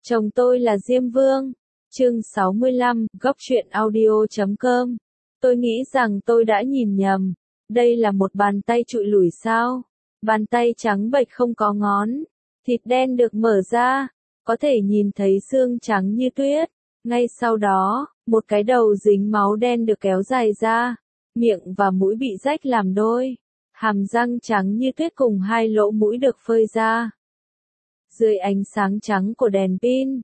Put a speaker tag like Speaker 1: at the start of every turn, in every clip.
Speaker 1: Chồng tôi là Diêm Vương. Chương 65, góc truyện audio.com. Tôi nghĩ rằng tôi đã nhìn nhầm. Đây là một bàn tay trụi lủi sao? Bàn tay trắng bệch không có ngón. Thịt đen được mở ra. Có thể nhìn thấy xương trắng như tuyết. Ngay sau đó, một cái đầu dính máu đen được kéo dài ra. Miệng và mũi bị rách làm đôi. Hàm răng trắng như tuyết cùng hai lỗ mũi được phơi ra. Dưới ánh sáng trắng của đèn pin,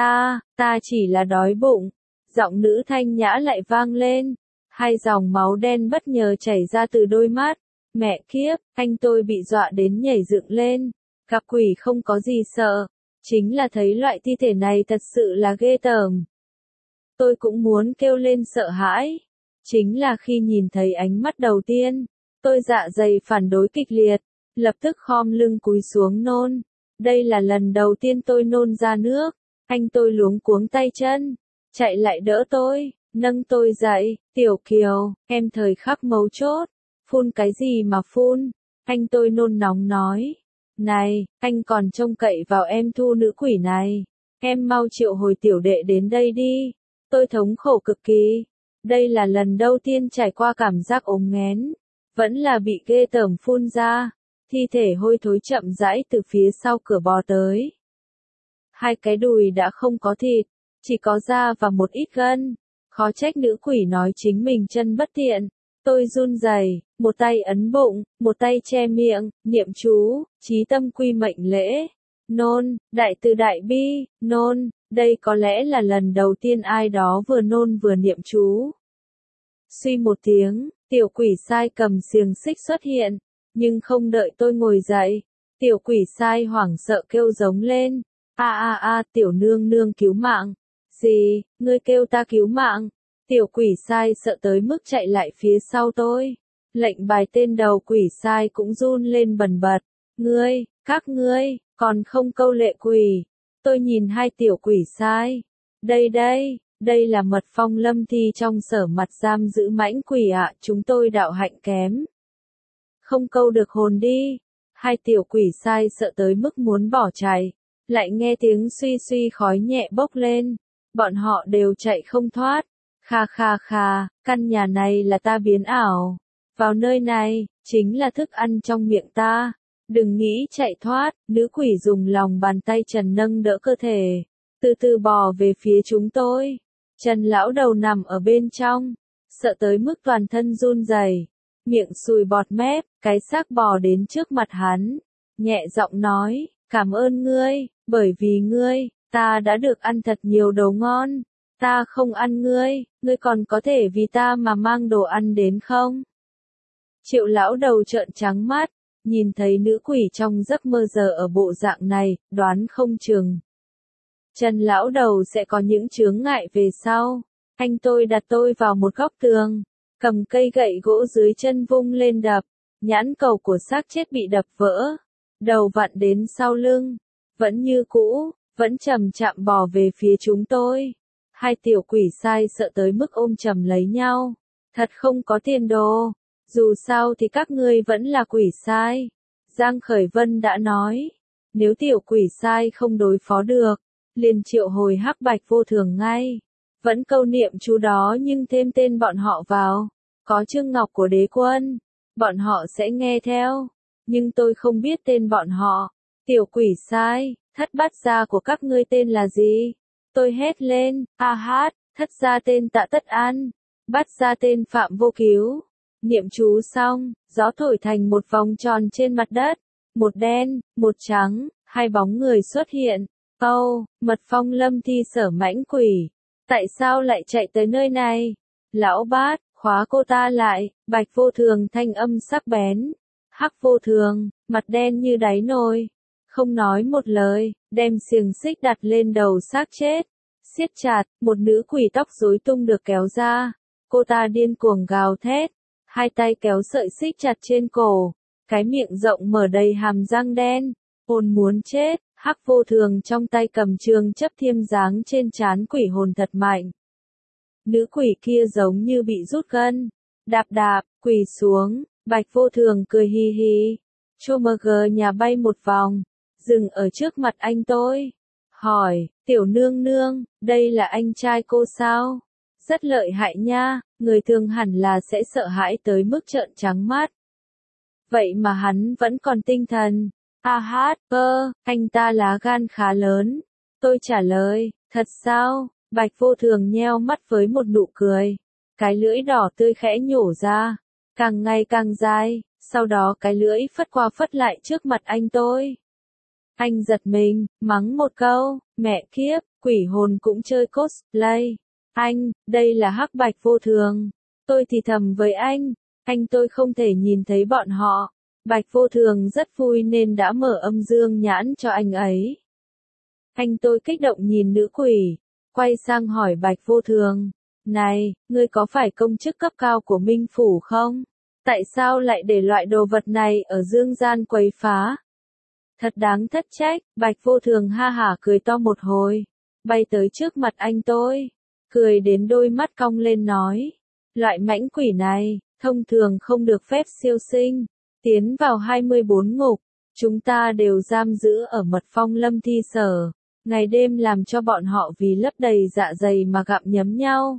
Speaker 1: ta chỉ là đói bụng. Giọng nữ thanh nhã lại vang lên. Hai dòng máu đen bất ngờ chảy ra từ đôi mắt. Mẹ kiếp, anh tôi bị dọa đến nhảy dựng lên. Gặp quỷ không có gì sợ. Chính là thấy loại thi thể này thật sự là ghê tởm. Tôi cũng muốn kêu lên sợ hãi. Chính là khi nhìn thấy ánh mắt đầu tiên, tôi dạ dày phản đối kịch liệt, lập tức khom lưng cúi xuống nôn. Đây là lần đầu tiên tôi nôn ra nước. Anh tôi luống cuống tay chân, chạy lại đỡ tôi, nâng tôi dậy. Tiểu Kiều, em thời khắc mấu chốt. Phun cái gì mà phun? Anh tôi nôn nóng nói. Này, anh còn trông cậy vào em thu nữ quỷ này. Em mau triệu hồi tiểu đệ đến đây đi. Tôi thống khổ cực kỳ. Đây là lần đầu tiên trải qua cảm giác ốm nghén. Vẫn là bị ghê tởm phun ra. Thi thể hôi thối chậm rãi từ phía sau cửa bò tới. Hai cái đùi đã không có thịt, chỉ có da và một ít gân. Khó trách nữ quỷ nói chính mình chân bất tiện. Tôi run rẩy, một tay ấn bụng, một tay che miệng, niệm chú, chí tâm quy mệnh lễ. Nôn, đại từ đại bi, nôn. Đây có lẽ là lần đầu tiên ai đó vừa nôn vừa niệm chú. Suy một tiếng, tiểu quỷ sai cầm xiềng xích xuất hiện. Nhưng không đợi tôi ngồi dậy, tiểu quỷ sai hoảng sợ kêu giống lên. Tiểu nương nương cứu mạng. Gì, ngươi kêu ta cứu mạng? Tiểu quỷ sai sợ tới mức chạy lại phía sau tôi. Lệnh bài tên đầu quỷ sai cũng run lên bần bật. Các ngươi, còn không câu lệ quỷ. Tôi nhìn hai tiểu quỷ sai. Đây là mật phong lâm thi trong sở mặt giam giữ mãnh quỷ ạ, chúng tôi đạo hạnh kém. Không câu được hồn đi. Hai tiểu quỷ sai sợ tới mức muốn bỏ chạy. Lại nghe tiếng suy suy khói nhẹ bốc lên. Bọn họ đều chạy không thoát. Kha, căn nhà này là ta biến ảo. Vào nơi này, chính là thức ăn trong miệng ta. Đừng nghĩ chạy thoát, nữ quỷ dùng lòng bàn tay trần nâng đỡ cơ thể. Từ từ bò về phía chúng tôi. Trần lão đầu nằm ở bên trong. Sợ tới mức toàn thân run rẩy, miệng sùi bọt mép, cái xác bò đến trước mặt hắn. Nhẹ giọng nói, cảm ơn ngươi, bởi vì ngươi, ta đã được ăn thật nhiều đồ ngon. Ta không ăn ngươi còn có thể vì ta mà mang đồ ăn đến không? Triệu lão đầu trợn trắng mắt, nhìn thấy nữ quỷ trong giấc mơ giờ ở bộ dạng này, đoán không chừng. Trần lão đầu sẽ có những chướng ngại về sau. Anh tôi đặt tôi vào một góc tường, cầm cây gậy gỗ dưới chân vung lên đập. Nhãn cầu của xác chết bị đập vỡ. Đầu vặn đến sau lưng. Vẫn như cũ, vẫn chậm chạm bò về phía chúng tôi. Hai tiểu quỷ sai sợ tới mức ôm chầm lấy nhau. Thật không có tiền đồ. Dù sao thì các ngươi vẫn là quỷ sai. Giang Khởi Vân đã nói. Nếu tiểu quỷ sai không đối phó được, liền triệu hồi hắc bạch vô thường ngay. Vẫn câu niệm chú đó nhưng thêm tên bọn họ vào. Có chương ngọc của đế quân. Bọn họ sẽ nghe theo. Nhưng tôi không biết tên bọn họ. Tiểu quỷ sai, thất bát gia của các ngươi tên là gì? Tôi hét lên, thất gia tên Tạ Tất An. Bát gia tên Phạm Vô Cứu. Niệm chú xong, gió thổi thành một vòng tròn trên mặt đất. Một đen, một trắng, hai bóng người xuất hiện. Mật phong lâm thi sở mãnh quỷ. Tại sao lại chạy tới nơi này? Lão Bát, khóa cô ta lại. Bạch Vô Thường thanh âm sắc bén. Hắc Vô Thường, mặt đen như đáy nồi. Không nói một lời, đem xiềng xích đặt lên đầu xác chết. Siết chặt, một nữ quỷ tóc rối tung được kéo ra. Cô ta điên cuồng gào thét. Hai tay kéo sợi xích chặt trên cổ. Cái miệng rộng mở đầy hàm răng đen. Hồn muốn chết. Hắc Vô Thường trong tay cầm trường chấp thiêm giáng trên trán quỷ hồn thật mạnh. Nữ quỷ kia giống như bị rút gân. Đạp, quỳ xuống. Bạch Vô Thường cười hi hi. Chô mờ gờ nhà bay một vòng. Dừng ở trước mặt anh tôi. Hỏi, tiểu nương nương, đây là anh trai cô sao? Rất lợi hại nha, người thường hẳn là sẽ sợ hãi tới mức trợn trắng mắt. Vậy mà hắn vẫn còn tinh thần. A hát, anh ta lá gan khá lớn. Tôi trả lời, thật sao? Bạch Vô Thường nheo mắt với một nụ cười. Cái lưỡi đỏ tươi khẽ nhổ ra, càng ngày càng dài, sau đó cái lưỡi phất qua phất lại trước mặt anh tôi. Anh giật mình, mắng một câu, mẹ kiếp, quỷ hồn cũng chơi cosplay. Anh, đây là Hắc Bạch Vô Thường. Tôi thì thầm với anh tôi không thể nhìn thấy bọn họ. Bạch Vô Thường rất vui nên đã mở âm dương nhãn cho anh ấy. Anh tôi kích động nhìn nữ quỷ, quay sang hỏi Bạch Vô Thường, này, ngươi có phải công chức cấp cao của Minh Phủ không? Tại sao lại để loại đồ vật này ở dương gian quấy phá? Thật đáng thất trách, Bạch Vô Thường ha hả cười to một hồi, bay tới trước mặt anh tôi, cười đến đôi mắt cong lên nói, loại mãnh quỷ này, thông thường không được phép siêu sinh, tiến vào 24 ngục, chúng ta đều giam giữ ở Mật Phong Lâm Thi Sở, ngày đêm làm cho bọn họ vì lấp đầy dạ dày mà gặm nhấm nhau.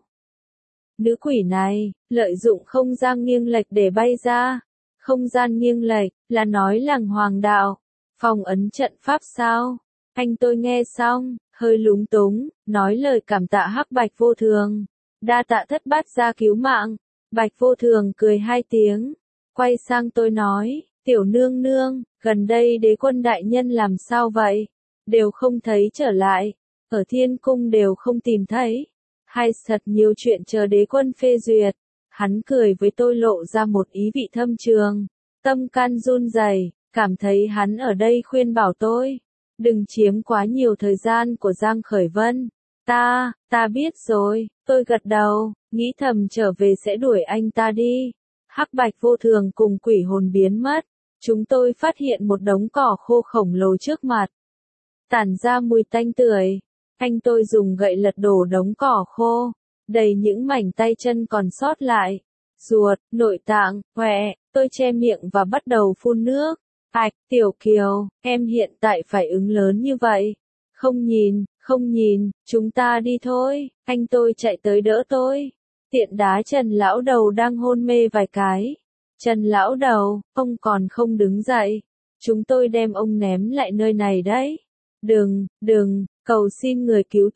Speaker 1: Nữ quỷ này, lợi dụng không gian nghiêng lệch để bay ra. Không gian nghiêng lệch, là nói làng hoàng đạo. Phong ấn trận pháp sao? Anh tôi nghe xong, hơi lúng túng, nói lời cảm tạ Hắc Bạch Vô Thường. Đa tạ Thất Bát gia cứu mạng. Bạch Vô Thường cười hai tiếng, quay sang tôi nói, tiểu nương nương, gần đây đế quân đại nhân làm sao vậy? Đều không thấy trở lại, ở thiên cung đều không tìm thấy. Hay thật nhiều chuyện chờ đế quân phê duyệt. Hắn cười với tôi lộ ra một ý vị thâm trường. Tâm can run rẩy, cảm thấy hắn ở đây khuyên bảo tôi. Đừng chiếm quá nhiều thời gian của Giang Khởi Vân. Ta biết rồi, tôi gật đầu, nghĩ thầm trở về sẽ đuổi anh ta đi. Hắc Bạch Vô Thường cùng quỷ hồn biến mất. Chúng tôi phát hiện một đống cỏ khô khổng lồ trước mặt. Tản ra mùi tanh tưởi. Anh tôi dùng gậy lật đổ đống cỏ khô, đầy những mảnh tay chân còn sót lại. Ruột, nội tạng, hoẹ, tôi che miệng và bắt đầu phun nước. Tiểu Kiều, em hiện tại phải ứng lớn như vậy. Không nhìn, chúng ta đi thôi. Anh tôi chạy tới đỡ tôi. Tiện đá Trần lão đầu đang hôn mê vài cái. Trần lão đầu, ông còn không đứng dậy. Chúng tôi đem ông ném lại nơi này đấy. Đừng, cầu xin người cứu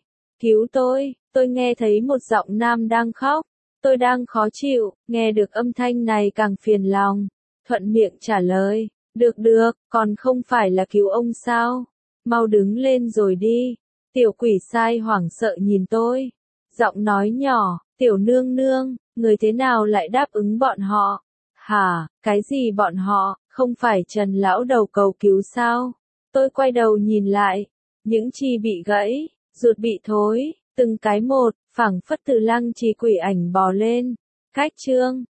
Speaker 1: tôi, tôi nghe thấy một giọng nam đang khóc, tôi đang khó chịu, nghe được âm thanh này càng phiền lòng, thuận miệng trả lời, được, còn không phải là cứu ông sao, mau đứng lên rồi đi, tiểu quỷ sai hoảng sợ nhìn tôi, giọng nói nhỏ, tiểu nương nương, người thế nào lại đáp ứng bọn họ, hả, cái gì bọn họ, không phải Trần lão đầu cầu cứu sao, tôi quay đầu nhìn lại. Những chi bị gãy, ruột bị thối, từng cái một, phảng phất từ lăng trì quỷ ảnh bò lên. Cách chương